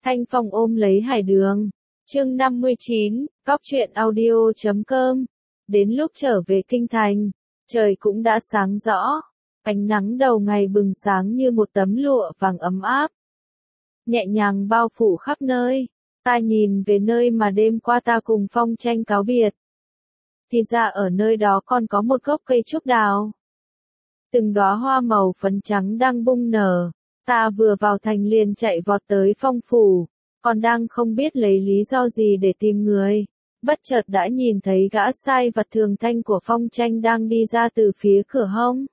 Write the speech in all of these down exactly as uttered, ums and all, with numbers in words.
Thanh Phong ôm lấy Hải Đường. Chương năm mươi chín, cóc truyện audio chấm com. Đến lúc trở về kinh thành, trời cũng đã sáng rõ, ánh nắng đầu ngày bừng sáng như một tấm lụa vàng ấm áp, nhẹ nhàng bao phủ khắp nơi. Ta nhìn về nơi mà đêm qua ta cùng Phong Tranh cáo biệt, thì ra ở nơi đó còn có một gốc cây trúc đào. Từng đóa hoa màu phấn trắng đang bung nở. Ta vừa vào thành liền chạy vọt tới Phong phủ, còn đang không biết lấy lý do gì để tìm người, bất chợt đã nhìn thấy gã sai vặt Thường Thanh của Phong Tranh đang đi ra từ phía cửa hông.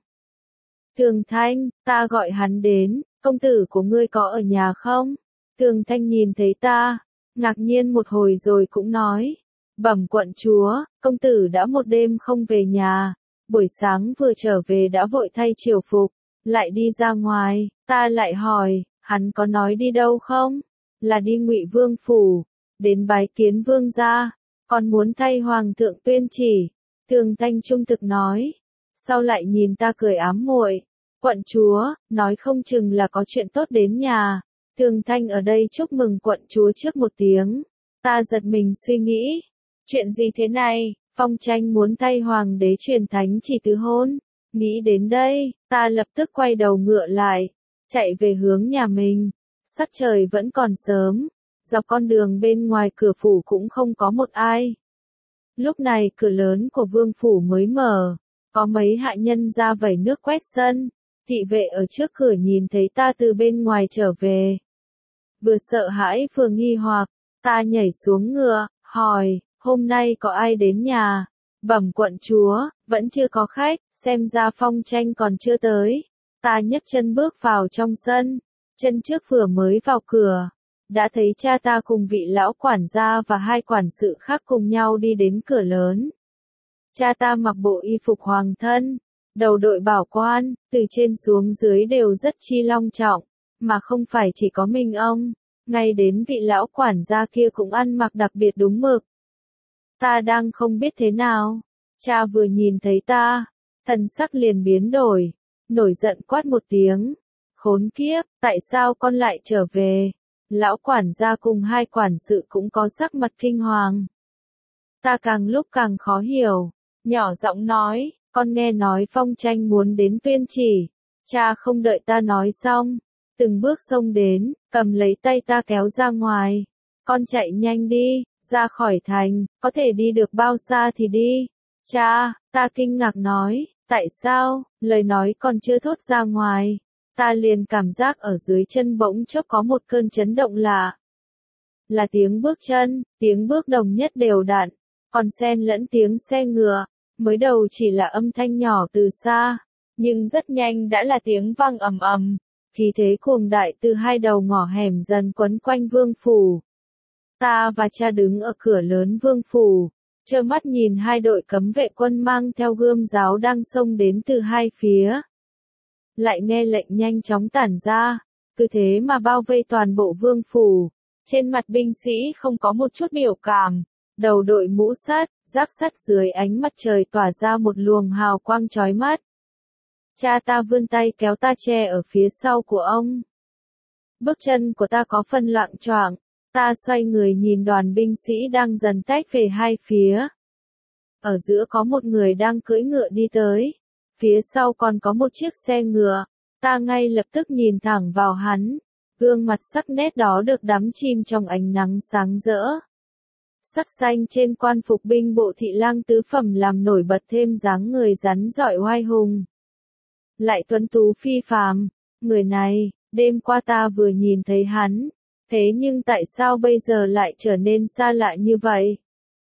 Thường Thanh, ta gọi hắn đến, công tử của ngươi có ở nhà không? Thường Thanh nhìn thấy ta, ngạc nhiên một hồi rồi cũng nói, bẩm quận chúa, công tử đã một đêm không về nhà, buổi sáng vừa trở về đã vội thay triều phục, lại đi ra ngoài. Ta lại hỏi, hắn có nói đi đâu không? Là đi Ngụy Vương phủ, đến bái kiến vương gia, còn muốn thay hoàng thượng tuyên chỉ. Thường Thanh trung thực nói, sau lại nhìn ta cười ám muội, quận chúa, nói không chừng là có chuyện tốt đến nhà. Thường Thanh ở đây chúc mừng quận chúa trước một tiếng. Ta giật mình suy nghĩ, chuyện gì thế này? Phong Tranh muốn thay hoàng đế truyền thánh chỉ từ hôn. Nghĩ đến đây, ta lập tức quay đầu ngựa lại, chạy về hướng nhà mình. Sắc trời vẫn còn sớm, dọc con đường bên ngoài cửa phủ cũng không có một ai. Lúc này cửa lớn của vương phủ mới mở, có mấy hạ nhân ra vẩy nước quét sân. Thị vệ ở trước cửa nhìn thấy ta từ bên ngoài trở về, vừa sợ hãi vừa nghi hoặc. Ta nhảy xuống ngựa, hỏi, hôm nay có ai đến nhà? Bẩm quận chúa, vẫn chưa có khách, xem ra Phong Tranh còn chưa tới. Ta nhấc chân bước vào trong sân, chân trước vừa mới vào cửa, đã thấy cha ta cùng vị lão quản gia và hai quản sự khác cùng nhau đi đến cửa lớn. Cha ta mặc bộ y phục hoàng thân, đầu đội bảo quan, từ trên xuống dưới đều rất chi long trọng, mà không phải chỉ có mình ông, ngay đến vị lão quản gia kia cũng ăn mặc đặc biệt đúng mực. Ta đang không biết thế nào, cha vừa nhìn thấy ta, thần sắc liền biến đổi, nổi giận quát một tiếng, khốn kiếp, tại sao con lại trở về? Lão quản gia cùng hai quản sự cũng có sắc mặt kinh hoàng. Ta càng lúc càng khó hiểu, nhỏ giọng nói, con nghe nói Phong Tranh muốn đến tuyên chỉ. Cha không đợi ta nói xong, từng bước xông đến, cầm lấy tay ta kéo ra ngoài. Con chạy nhanh đi, ra khỏi thành, có thể đi được bao xa thì đi. Cha, ta kinh ngạc nói, tại sao? Lời nói còn chưa thốt ra ngoài, ta liền cảm giác ở dưới chân bỗng chốc có một cơn chấn động lạ. Là tiếng bước chân, tiếng bước đồng nhất đều đặn, còn xen lẫn tiếng xe ngựa. Mới đầu chỉ là âm thanh nhỏ từ xa, nhưng rất nhanh đã là tiếng vang ầm ầm, khí thế cuồng đại từ hai đầu ngõ hẻm dần quấn quanh vương phủ. Ta và cha đứng ở cửa lớn vương phủ, trơ mắt nhìn hai đội cấm vệ quân mang theo gươm giáo đang xông đến từ hai phía. Lại nghe lệnh nhanh chóng tản ra, cứ thế mà bao vây toàn bộ vương phủ. Trên mặt binh sĩ không có một chút biểu cảm, đầu đội mũ sắt, giáp sắt dưới ánh mặt trời tỏa ra một luồng hào quang chói mắt. Cha ta vươn tay kéo ta che ở phía sau của ông. Bước chân của ta có phần loạng choạng, ta xoay người nhìn đoàn binh sĩ đang dần tách về hai phía. Ở giữa có một người đang cưỡi ngựa đi tới, phía sau còn có một chiếc xe ngựa, ta ngay lập tức nhìn thẳng vào hắn, gương mặt sắc nét đó được đắm chìm trong ánh nắng sáng rỡ. Sắc xanh trên quan phục binh bộ thị lang tứ phẩm làm nổi bật thêm dáng người rắn rỏi oai hùng. Lại tuấn tú phi phàm, người này, đêm qua ta vừa nhìn thấy hắn, thế nhưng tại sao bây giờ lại trở nên xa lạ như vậy?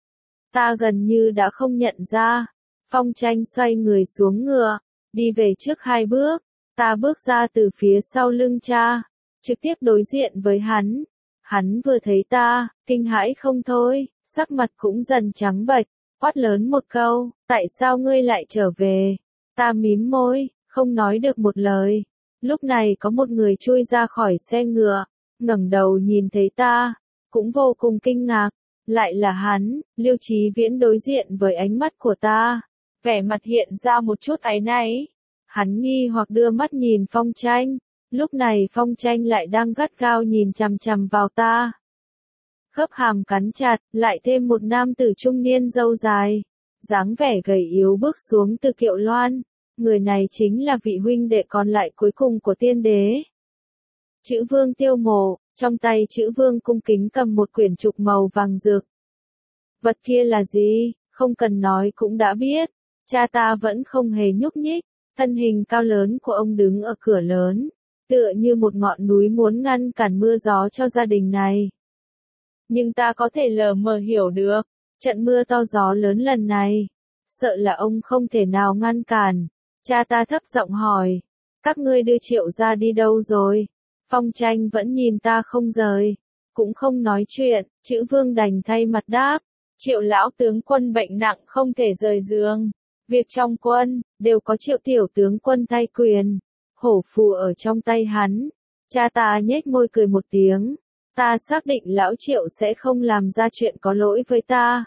Ta gần như đã không nhận ra. Phong Tranh xoay người xuống ngựa, đi về trước hai bước, ta bước ra từ phía sau lưng cha, trực tiếp đối diện với hắn. Hắn vừa thấy ta, kinh hãi không thôi, sắc mặt cũng dần trắng bệch, quát lớn một câu, tại sao ngươi lại trở về? Ta mím môi, không nói được một lời. Lúc này có một người chui ra khỏi xe ngựa, ngẩng đầu nhìn thấy ta, cũng vô cùng kinh ngạc, lại là hắn. Liêu Chí Viễn đối diện với ánh mắt của ta, vẻ mặt hiện ra một chút áy náy. Hắn nghi hoặc đưa mắt nhìn Phong Tranh, Lúc này Phong Tranh lại đang gắt gao nhìn chằm chằm vào ta. Khớp hàm cắn chặt, lại thêm một nam tử trung niên râu dài, dáng vẻ gầy yếu bước xuống từ kiệu loan. Người này chính là vị huynh đệ còn lại cuối cùng của tiên đế. Chữ Vương Tiêu Mộ, trong tay Chữ Vương cung kính cầm một quyển trục màu vàng rực. Vật kia là gì, không cần nói cũng đã biết. Cha ta vẫn không hề nhúc nhích, thân hình cao lớn của ông đứng ở cửa lớn, tựa như một ngọn núi muốn ngăn cản mưa gió cho gia đình này. Nhưng ta có thể lờ mờ hiểu được, trận mưa to gió lớn lần này, sợ là ông không thể nào ngăn cản. Cha ta thấp giọng hỏi, các ngươi đưa Triệu gia đi đâu rồi? Phong Tranh vẫn nhìn ta không rời, cũng không nói chuyện. Chữ Vương đành thay mặt đáp, Triệu lão tướng quân bệnh nặng không thể rời giường. Việc trong quân, đều có Triệu tiểu tướng quân thay quyền. Hổ phù ở trong tay hắn. Cha ta nhếch môi cười một tiếng. Ta xác định lão Triệu sẽ không làm ra chuyện có lỗi với ta.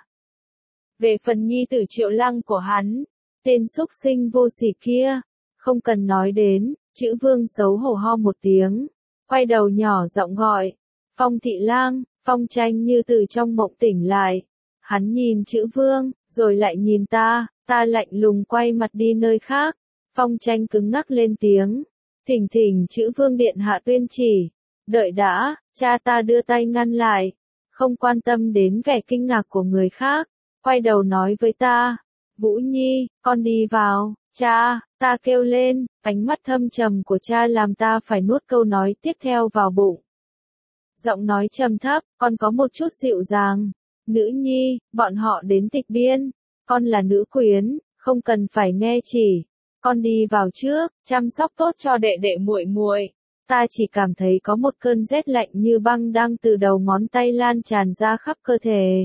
Về phần nhi tử Triệu Lăng của hắn, tên xúc sinh vô sỉ kia, không cần nói đến. Chữ Vương xấu hổ ho một tiếng, quay đầu nhỏ giọng gọi, Phong Thị Lang. Phong Tranh như từ trong mộng tỉnh lại. Hắn nhìn Chữ Vương, rồi lại nhìn ta, ta lạnh lùng quay mặt đi nơi khác. Phong Tranh cứng ngắc lên tiếng, thỉnh thỉnh Chữ Vương điện hạ tuyên chỉ. Đợi đã, cha ta đưa tay ngăn lại, không quan tâm đến vẻ kinh ngạc của người khác, quay đầu nói với ta, Vũ Nhi, con đi vào. Cha, ta kêu lên, ánh mắt thâm trầm của cha làm ta phải nuốt câu nói tiếp theo vào bụng. Giọng nói trầm thấp, con có một chút dịu dàng. Nữ nhi, bọn họ đến Tịch Biên, con là nữ quyến, không cần phải nghe chỉ. Con đi vào trước, chăm sóc tốt cho đệ đệ muội muội. Ta chỉ cảm thấy có một cơn rét lạnh như băng đang từ đầu ngón tay lan tràn ra khắp cơ thể.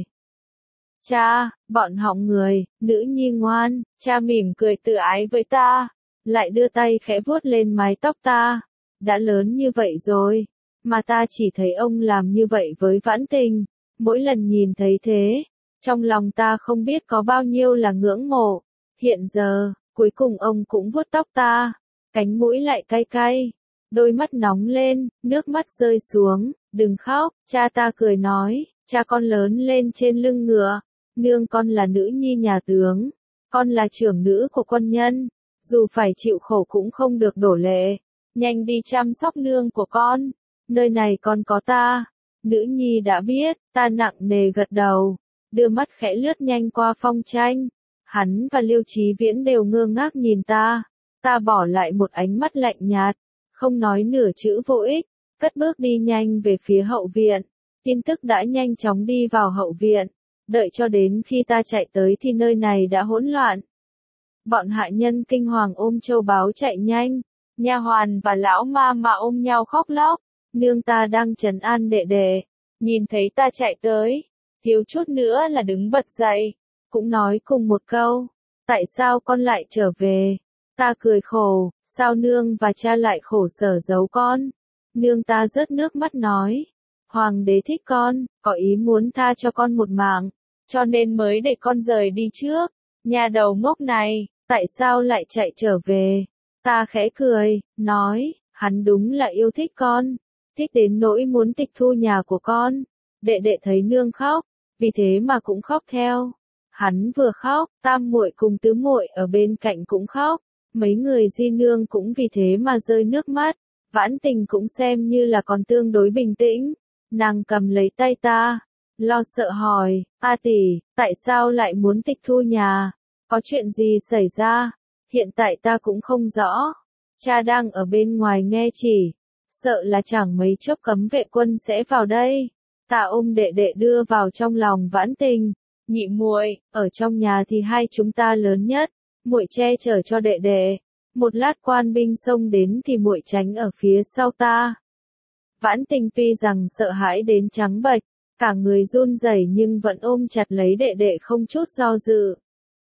Cha, bọn họ người, nữ nhi ngoan. Cha mỉm cười tự ái với ta, lại đưa tay khẽ vuốt lên mái tóc ta. Đã lớn như vậy rồi, mà ta chỉ thấy ông làm như vậy với Vãn Tình. Mỗi lần nhìn thấy thế, trong lòng ta không biết có bao nhiêu là ngưỡng mộ. Hiện giờ, cuối cùng ông cũng vuốt tóc ta, cánh mũi lại cay cay, đôi mắt nóng lên, nước mắt rơi xuống. Đừng khóc, cha ta cười nói, cha con lớn lên trên lưng ngựa, nương con là nữ nhi nhà tướng, con là trưởng nữ của quân nhân, dù phải chịu khổ cũng không được đổ lệ. Nhanh đi chăm sóc nương của con, nơi này còn có ta. Nữ nhi đã biết. Ta nặng nề gật đầu, đưa mắt khẽ lướt nhanh qua Phong Tranh. Hắn và Liêu Chí Viễn đều ngơ ngác nhìn ta. Ta bỏ lại một ánh mắt lạnh nhạt, không nói nửa chữ vô ích, cất bước đi nhanh về phía hậu viện. Tin tức đã nhanh chóng đi vào hậu viện. Đợi cho đến khi ta chạy tới thì nơi này đã hỗn loạn. Bọn hạ nhân kinh hoàng ôm châu báu chạy nhanh, nha hoàn và lão ma mà ôm nhau khóc lóc. Nương ta đang trấn an đệ đệ, nhìn thấy ta chạy tới, thiếu chút nữa là đứng bật dậy, cũng nói cùng một câu, tại sao con lại trở về? Ta cười khổ, sao nương và cha lại khổ sở giấu con? Nương ta rớt nước mắt nói, hoàng đế thích con, có ý muốn tha cho con một mạng, cho nên mới để con rời đi trước. Nhà đầu ngốc này, tại sao lại chạy trở về? Ta khẽ cười, nói, hắn đúng là yêu thích con, thích đến nỗi muốn tịch thu nhà của con. Đệ đệ thấy nương khóc, vì thế mà cũng khóc theo. Hắn vừa khóc, tam muội cùng tứ muội ở bên cạnh cũng khóc, mấy người di nương cũng vì thế mà rơi nước mắt. Vãn Tình cũng xem như là còn tương đối bình tĩnh, nàng cầm lấy tay ta, lo sợ hỏi, A tỷ, tại sao lại muốn tịch thu nhà? Có chuyện gì xảy ra? Hiện tại ta cũng không rõ. Cha đang ở bên ngoài nghe chỉ, sợ là chẳng mấy chốc cấm vệ quân sẽ vào đây. Ta ôm đệ đệ đưa vào trong lòng Vãn Tình, nhị muội, ở trong nhà thì hai chúng ta lớn nhất, muội che chở cho đệ đệ. Một lát quan binh xông đến thì muội tránh ở phía sau ta. Vãn Tình tuy rằng sợ hãi đến trắng bệch, cả người run rẩy nhưng vẫn ôm chặt lấy đệ đệ không chút do dự.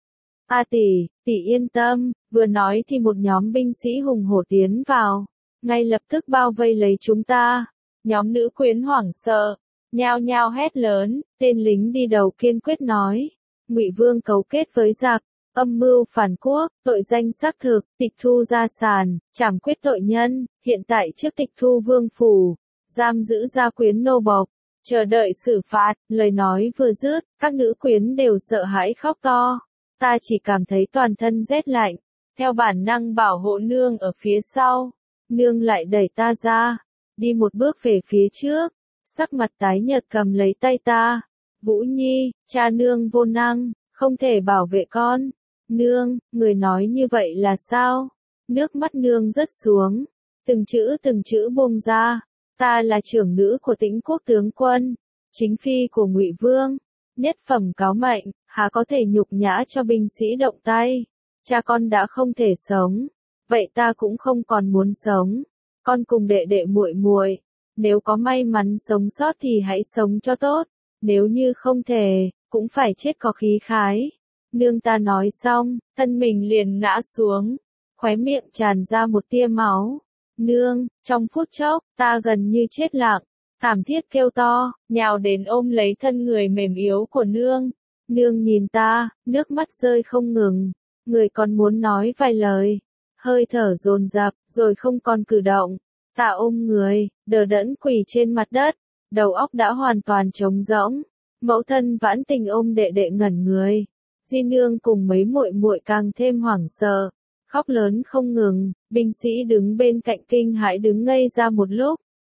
A tỷ, tỷ yên tâm. Vừa nói thì một nhóm binh sĩ hùng hổ tiến vào, ngay lập tức bao vây lấy chúng ta. Nhóm nữ quyến hoảng sợ, nhao nhao hét lớn. Tên lính đi đầu kiên quyết nói, Ngụy Vương cấu kết với giặc, âm mưu phản quốc, tội danh xác thực, tịch thu gia sản, trảm quyết tội nhân, hiện tại trước tịch thu vương phủ, giam giữ gia quyến nô bộc, chờ đợi xử phạt. Lời nói vừa dứt, các nữ quyến đều sợ hãi khóc to. Ta chỉ cảm thấy toàn thân rét lạnh, theo bản năng bảo hộ nương ở phía sau. Nương lại đẩy ta ra, đi một bước về phía trước, sắc mặt tái nhợt cầm lấy tay ta. Vũ Nhi, cha nương vô năng, không thể bảo vệ con. Nương, người nói như vậy là sao? Nước mắt nương rớt xuống, từng chữ từng chữ buông ra. Ta là trưởng nữ của Tĩnh Quốc tướng quân, chính phi của Ngụy Vương, nhất phẩm cáo mệnh, há có thể nhục nhã cho binh sĩ động tay. Cha con đã không thể sống, vậy ta cũng không còn muốn sống. Con cùng đệ đệ muội muội, nếu có may mắn sống sót thì hãy sống cho tốt, nếu như không thể, cũng phải chết có khí khái. Nương ta nói xong, thân mình liền ngã xuống, khóe miệng tràn ra một tia máu. Nương, trong phút chốc, ta gần như chết lặng, thảm thiết kêu to, nhào đến ôm lấy thân người mềm yếu của nương. Nương nhìn ta, nước mắt rơi không ngừng, người còn muốn nói vài lời, hơi thở dồn dập, rồi không còn cử động. Ta ôm người, đờ đẫn quỳ trên mặt đất, đầu óc đã hoàn toàn trống rỗng. Mẫu thân Vãn Tình ôm đệ đệ ngẩn người, Di nương cùng mấy muội muội càng thêm hoảng sợ, khóc lớn không ngừng. Binh sĩ đứng bên cạnh kinh hãi đứng ngây ra một lúc,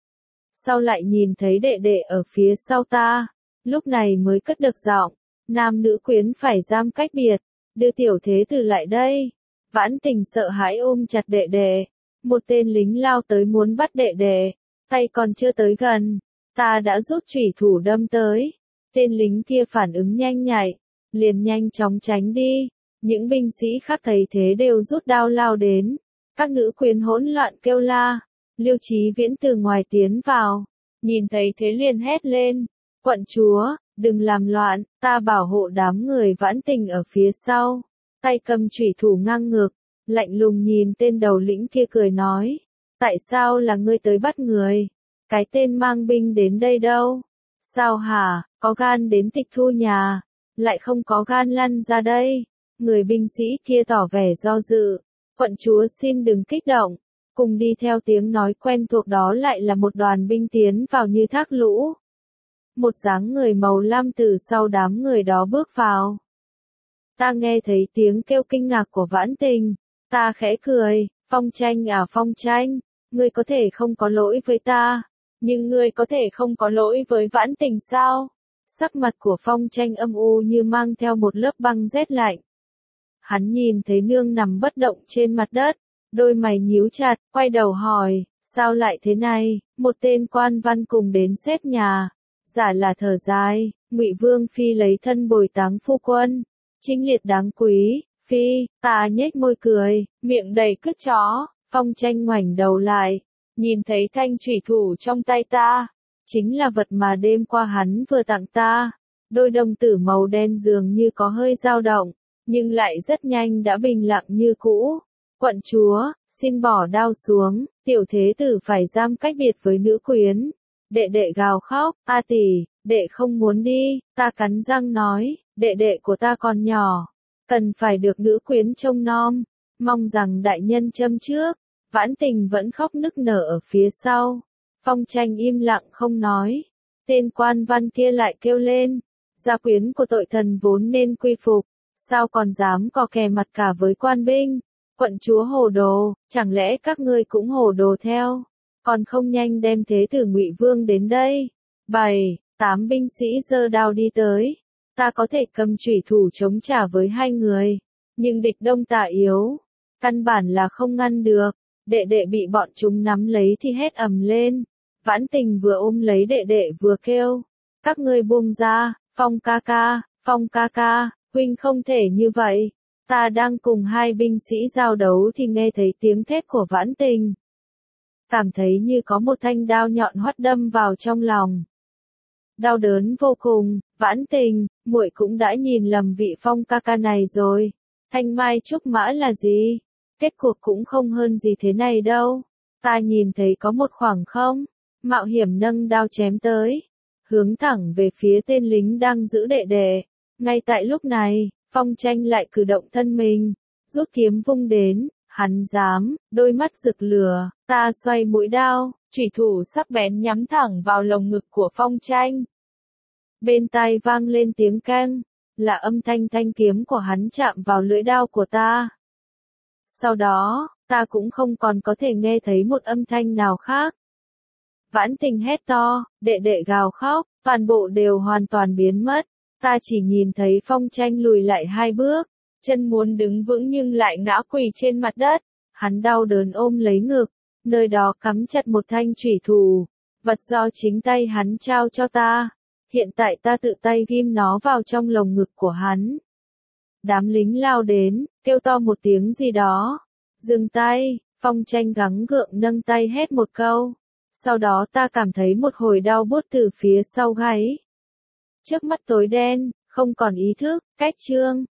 sau lại nhìn thấy đệ đệ ở phía sau ta, lúc này mới cất được giọng, nam nữ quyến phải giam cách biệt, đưa tiểu thế tử lại đây. Vãn Tình sợ hãi ôm chặt đệ đệ, một tên lính lao tới muốn bắt đệ đệ, tay còn chưa tới gần, ta đã rút chủy thủ đâm tới. Tên lính kia phản ứng nhanh nhạy, liền nhanh chóng tránh đi. Những binh sĩ khác thấy thế đều rút đao lao đến. Các nữ quyến hỗn loạn kêu la. Liêu Chí Viễn từ ngoài tiến vào, nhìn thấy thế liền hét lên, quận chúa, đừng làm loạn, ta bảo hộ đám người Vãn Tình ở phía sau. Tay cầm chủy thủ ngang ngực, lạnh lùng nhìn tên đầu lĩnh kia cười nói, tại sao là ngươi tới bắt người? Cái tên mang binh đến đây đâu? Sao hả, có gan đến tịch thu nhà, lại không có gan lăn ra đây? Người binh sĩ kia tỏ vẻ do dự, quận chúa xin đừng kích động. Cùng đi theo tiếng nói quen thuộc đó lại là một đoàn binh tiến vào như thác lũ. Một dáng người màu lam từ sau đám người đó bước vào. Ta nghe thấy tiếng kêu kinh ngạc của Vãn Tình, ta khẽ cười, Phong Tranh à Phong Tranh, ngươi có thể không có lỗi với ta, nhưng ngươi có thể không có lỗi với Vãn Tình sao? Sắc mặt của Phong Tranh âm u như mang theo một lớp băng rét lạnh. Hắn nhìn thấy nương nằm bất động trên mặt đất, đôi mày nhíu chặt, quay đầu hỏi, sao lại thế này? Một tên quan văn cùng đến xét nhà, giả là thở dài, Ngụy Vương phi lấy thân bồi táng phu quân, trinh liệt đáng quý. Phi, ta nhếch môi cười, miệng đầy cứt chó. Phong Tranh ngoảnh đầu lại, nhìn thấy thanh chủy thủ trong tay ta, chính là vật mà đêm qua hắn vừa tặng ta. Đôi đồng tử màu đen dường như có hơi dao động, nhưng lại rất nhanh đã bình lặng như cũ. Quận chúa, xin bỏ đao xuống, tiểu thế tử phải giam cách biệt với nữ quyến. Đệ đệ gào khóc, a tỷ, đệ không muốn đi. Ta cắn răng nói, đệ đệ của ta còn nhỏ, cần phải được nữ quyến trông nom, mong rằng đại nhân châm trước. Vãn Tình vẫn khóc nức nở ở phía sau. Phong Tranh im lặng không nói. Tên quan văn kia lại kêu lên, gia quyến của tội thần vốn nên quy phục, sao còn dám cò kè mặt cả với quan binh? Quận chúa hồ đồ, chẳng lẽ các ngươi cũng hồ đồ theo? Còn không nhanh đem thế tử Ngụy Vương đến đây. Bảy, tám binh sĩ giơ đao đi tới. Ta có thể cầm chủy thủ chống trả với hai người, nhưng địch đông tả yếu, căn bản là không ngăn được. Đệ đệ bị bọn chúng nắm lấy thì hét ầm lên. Vãn Tình vừa ôm lấy đệ đệ vừa kêu, các ngươi buông ra, Phong ca ca, Phong ca ca, huynh không thể như vậy. Ta đang cùng hai binh sĩ giao đấu thì nghe thấy tiếng thét của Vãn Tình. Cảm thấy như có một thanh đao nhọn hoắt đâm vào trong lòng. Đau đớn vô cùng. Vãn Tình, muội cũng đã nhìn lầm vị Phong ca ca này rồi. Thanh mai trúc mã là gì? Kết cuộc cũng không hơn gì thế này đâu. Ta nhìn thấy có một khoảng không, mạo hiểm nâng đao chém tới, hướng thẳng về phía tên lính đang giữ đệ đệ. Ngay tại lúc này, Phong Tranh lại cử động thân mình, rút kiếm vung đến, hắn dám, đôi mắt rực lửa, ta xoay mũi đao, chủy thủ sắc bén nhắm thẳng vào lồng ngực của Phong Tranh. Bên tai vang lên tiếng keng, là âm thanh thanh kiếm của hắn chạm vào lưỡi đao của ta. Sau đó, ta cũng không còn có thể nghe thấy một âm thanh nào khác. Vãn Tình hét to, đệ đệ gào khóc, toàn bộ đều hoàn toàn biến mất. Ta chỉ nhìn thấy Phong Tranh lùi lại hai bước, chân muốn đứng vững nhưng lại ngã quỳ trên mặt đất. Hắn đau đớn ôm lấy ngực, nơi đó cắm chặt một thanh chủy thủ, vật do chính tay hắn trao cho ta. Hiện tại ta tự tay ghim nó vào trong lồng ngực của hắn. Đám lính lao đến, kêu to một tiếng gì đó. Dừng tay, Phong Tranh gắng gượng nâng tay hét một câu. Sau đó ta cảm thấy một hồi đau buốt từ phía sau gáy. Trước mắt tối đen, không còn ý thức, cách chương.